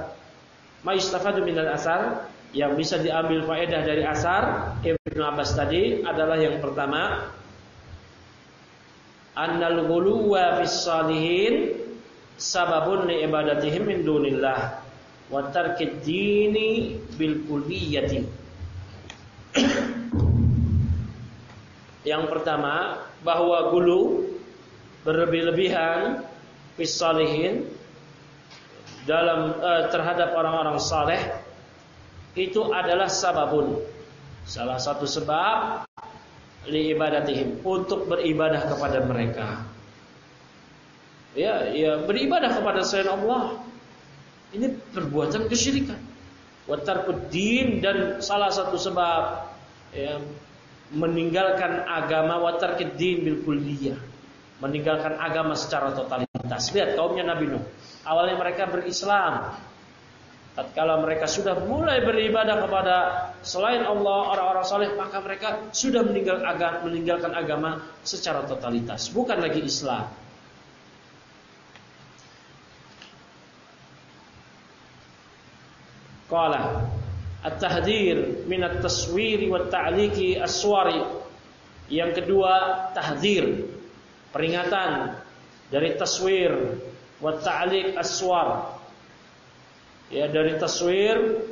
asar, yang bisa diambil faedah dari asar Ibnu Abbas tadi adalah yang pertama, annal ghuluwa fis salihin sababun li ibadatihim min dunillah wa tarkid dini bil kulliyati. Yang pertama, bahwa gulu, berlebih-lebihan fis salihin, dalam terhadap orang-orang saleh, itu adalah sababun, salah satu sebab li ibadatihim, untuk beribadah kepada mereka. Ya, beribadah kepada selain Allah. Ini perbuatan kesyirikan. Wa tarkuddin, dan salah satu sebab, ya, meninggalkan agama, wa tarkuddin bil kulliyah, meninggalkan agama secara totalitas. Lihat kaumnya Nabi Nuh. Awalnya mereka berislam. Tatkala mereka sudah mulai beribadah kepada selain Allah, orang-orang saleh, maka mereka sudah meninggalkan agama secara totalitas, bukan lagi Islam. Qala at-tahdhir min at-taswir wa at-ta'liqi as-suwari. Yang kedua, tahdzir, peringatan dari taswir, wa at-ta'liq as-suwar, ya, dari taswir,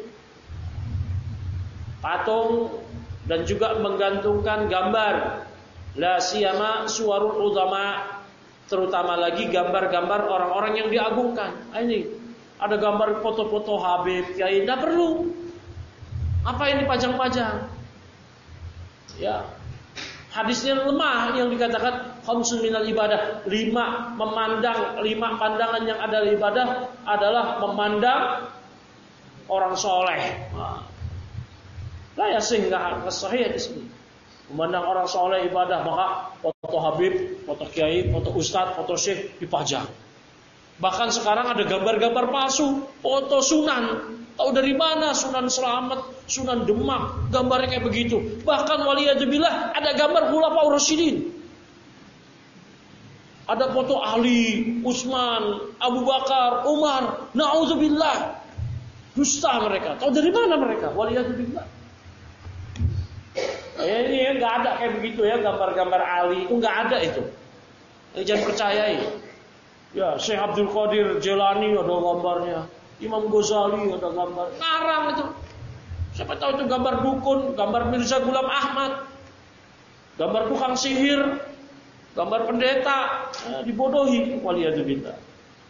patung, dan juga menggantungkan gambar, la siyama suwarul ulama, terutama lagi gambar-gambar orang-orang yang diagungkan. Ini ada gambar foto-foto Habib, Kiai, tidak perlu. Apa ini pajang-pajang? Ya, hadisnya lemah yang dikatakan khamsun minal ibadah, 5 pandangan yang ada di ibadah adalah memandang orang soleh. Lah ya, sehingga sahih di sini. Memandang orang soleh ibadah, maka foto Habib, foto Kiai, foto Ustadz, foto Syekh dipajang. Bahkan sekarang ada gambar-gambar palsu, foto Sunan. Tahu dari mana? Sunan Selamat, Sunan Demak, gambarnya kayak begitu. Bahkan waliyadzubillah ada gambar Khulafaur Rasyidin. Ada foto Ali, Utsman, Abu Bakar, Umar. Nauzubillah. Dusta mereka. Tahu dari mana mereka? Waliyadzubillah. Ini enggak ada kayak begitu ya, gambar-gambar Ali itu enggak ada itu. Jangan percayai. Ya, Syekh Abdul Qadir Jilani ada gambarnya, Imam Ghazali ada gambar, ngarang itu. Siapa tahu itu gambar dukun, gambar Mirza Ghulam Ahmad, gambar tukang sihir, gambar pendeta, dibodohi, waliyadzubillah.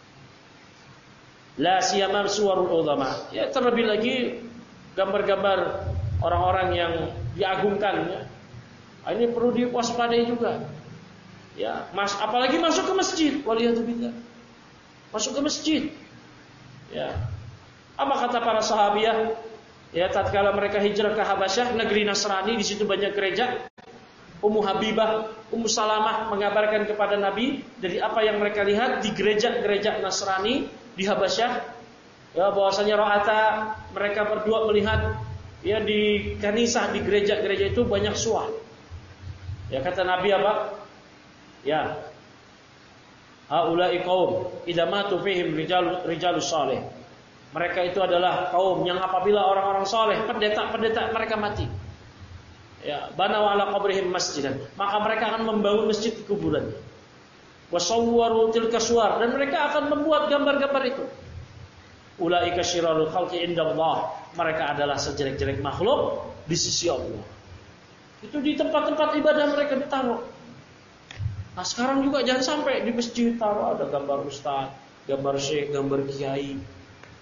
La siyama suwarul ulama. Ya, terlebih lagi gambar-gambar orang-orang yang diagungkan, ya. Ini perlu diwaspadai juga. Ya, apalagi masuk ke masjid, waliyadzubillah. Masuk ke masjid. Ya. Apa kata para sahabiah? Ya, tatkala mereka hijrah ke Habasyah, negeri Nasrani, di situ banyak gereja. Ummu Habibah, Ummu Salamah mengabarkan kepada Nabi dari apa yang mereka lihat di gereja-gereja Nasrani di Habasyah. Ya, bahwasanya ra'ata, mereka berdua melihat, ya, di kanisah, di gereja-gereja itu banyak suah. Ya, kata Nabi apa? Ya, haula'i qaum idza matu fihim rijalus salih. Mereka itu adalah kaum yang apabila orang-orang saleh, pendeta-pendeta mereka mati, ya, bana wa ala qabrihim masjidan, maka mereka akan membangun masjid di kuburan. Wa sawwaru tilka suwar, dan mereka akan membuat gambar-gambar itu. Ulaika syirarul khalqi indallah, mereka adalah sejelek-jelek makhluk di sisi Allah. Itu di tempat-tempat ibadah mereka ditaruh. Nah, sekarang juga jangan sampai di masjid taruh ada gambar ustaz, gambar syekh, gambar kiai.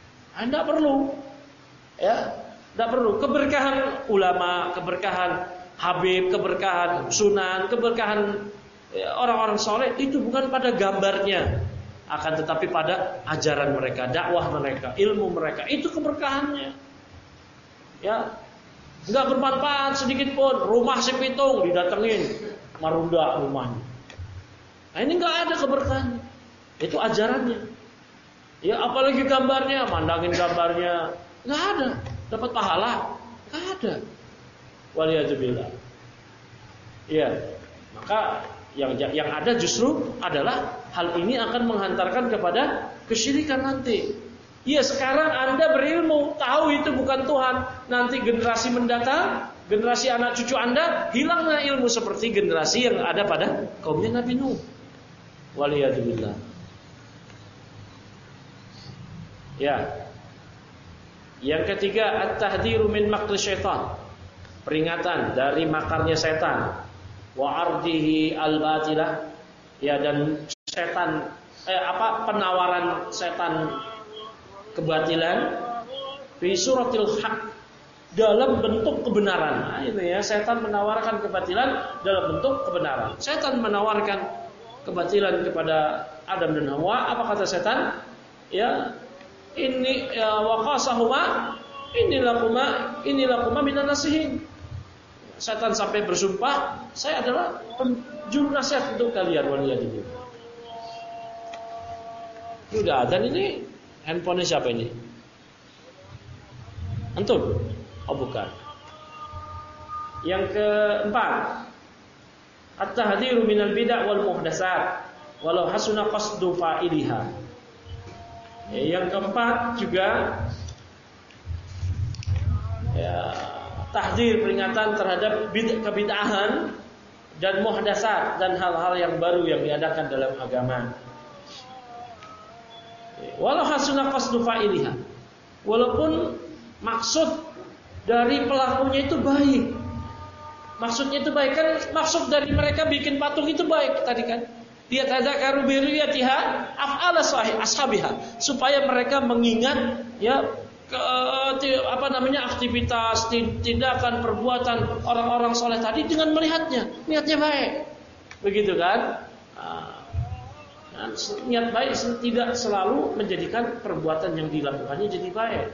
Tidak perlu. Ya, tidak perlu. Keberkahan ulama, keberkahan Habib, keberkahan Sunan, keberkahan orang-orang soleh itu bukan pada gambarnya, akan tetapi pada ajaran mereka, dakwah mereka, ilmu mereka, itu keberkahannya. Ya, nggak bermanfaat sedikit pun. Rumah si pitung didatengin, marunda rumahnya. Nah, ini nggak ada keberkahannya. Itu ajarannya. Ya, apalagi gambarnya, mandangin gambarnya, nggak ada. Dapat pahala, nggak ada. Waliyadzubillah. Ya, maka yang ada justru adalah hal ini akan menghantarkan kepada kesyirikan nanti. Ya, sekarang Anda berilmu, tahu itu bukan Tuhan. Nanti generasi mendatang, generasi anak cucu Anda, hilanglah ilmu seperti generasi yang ada pada kaumnya Nabi Nuh. Waliyadzubillah. Ya. Yang ketiga, at-tahdziru min makri syaitan. Peringatan dari makarnya setan. Wa ardihi al-batilah. Ya, dan setan penawaran setan kebatilan fi suratil haq, dalam bentuk kebenaran. Nah, ini ya, setan menawarkan kebatilan dalam bentuk kebenaran. Setan menawarkan kebatilan kepada Adam dan Hawa. Apa kata setan? Ya, ini waqasahuma innilakuma minan nasihin. Setan sampai bersumpah, saya adalah juru nasihat untuk kalian. Waliyadzubillah. Sudah, dan ini handphone siapa ini? Antum? Oh, bukan. Yang keempat, at-tahdhiru minal bid'ah wal muhdatsat walau hasuna qasdu fa'iliha. Yang keempat juga ya, tahdzir, peringatan terhadap kebid'ahan dan muhdatsat dan hal-hal yang baru yang diadakan dalam agama. Walau hasuna qasdu fa'iliha, walaupun maksud dari pelakunya itu baik. Maksudnya itu baik, kan maksud dari mereka bikin patung itu baik tadi kan. Dia tadzakaru bi riyatiha af'ala ashabiha, supaya mereka mengingat ya aktivitas, tindakan, perbuatan orang-orang soleh tadi dengan melihatnya, niatnya baik. Begitu kan? Niat baik tidak selalu menjadikan perbuatan yang dilakukannya jadi baik.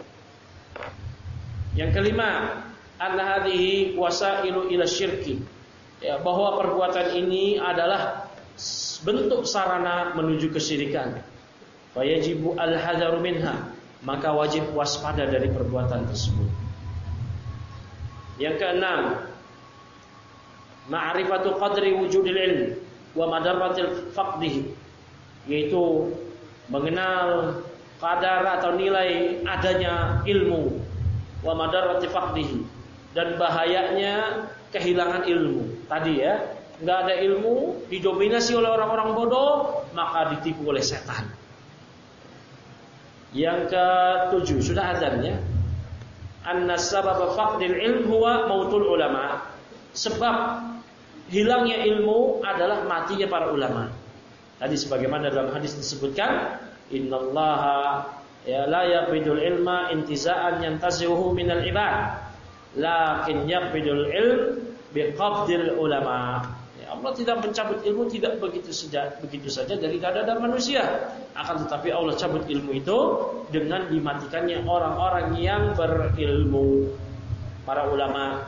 Yang kelima, anna hadhihi wasailu ila syirki. Ya, bahwa perbuatan ini adalah bentuk sarana menuju kesyirikan. Fa yajibu al-hadzaru minha, maka wajib waspada dari perbuatan tersebut. Yang keenam, ma'rifatu qadri wujudil ilm wa madaratil faqdihi, yaitu mengenal kadar atau nilai adanya ilmu, wa madaratil faqdihi, dan bahayanya kehilangan ilmu. Tadi ya, enggak ada ilmu, didominasi oleh orang-orang bodoh, maka ditipu oleh setan. Yang ketujuh, sudah azan ya. Anna sabab faqdil ilm huwa mautul ulama. Sebab hilangnya ilmu adalah matinya para ulama. Tadi sebagaimana dalam hadis disebutkan, innallaha ya la yaqbidul ilma intiza'an yantazihu minal ibad, lakin yaqbidul ilm biqabdil ulama. Ya, Allah tidak mencabut ilmu tidak begitu saja dari dada manusia, akan tetapi Allah cabut ilmu itu dengan dimatikannya orang-orang yang berilmu, para ulama.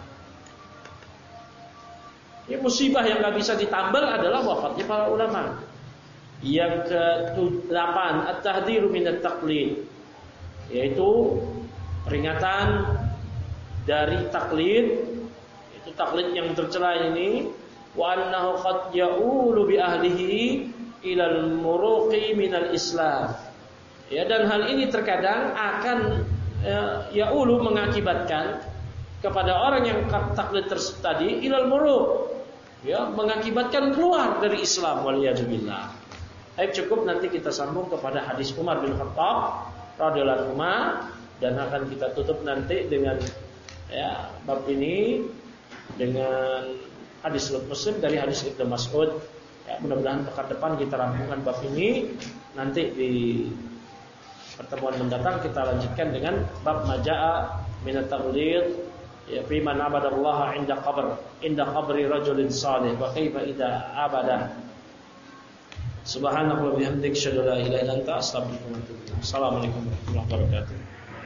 Ya, musibah yang gak bisa ditambal adalah wafatnya para ulama. Yang ke-8, at-tahdhiru minat taqlid, yaitu peringatan dari taklid. Itu taklid yang tercela ini, wa annahu qad ya'ulu bi ahlihi ilal muruqi minal islam. Ya, dan hal ini terkadang akan ya'ulu mengakibatkan kepada orang yang taklid tadi ilal muruq, ya, mengakibatkan keluar dari Islam. Waliyadzubillah. Cukup, nanti kita sambung kepada hadis Umar bin Khattab radhiyallahu anhu, dan akan kita tutup nanti dengan ya bab ini dengan hadis Muslim dari hadis Ibnu Mas'ud. Ya, mudah-mudahan pekan depan kita rampungkan bab ini. Nanti di pertemuan mendatang kita lanjutkan dengan bab majaa minat taqlid Ya fiman abadallaha inda qabri rajulin salih wa kaifa idza abada. Subhanallah wa bihamdika asyhadu an la ilaha illa anta astaghfiruka wa atubu ilaik. Assalamualaikum warahmatullahi wabarakatuh.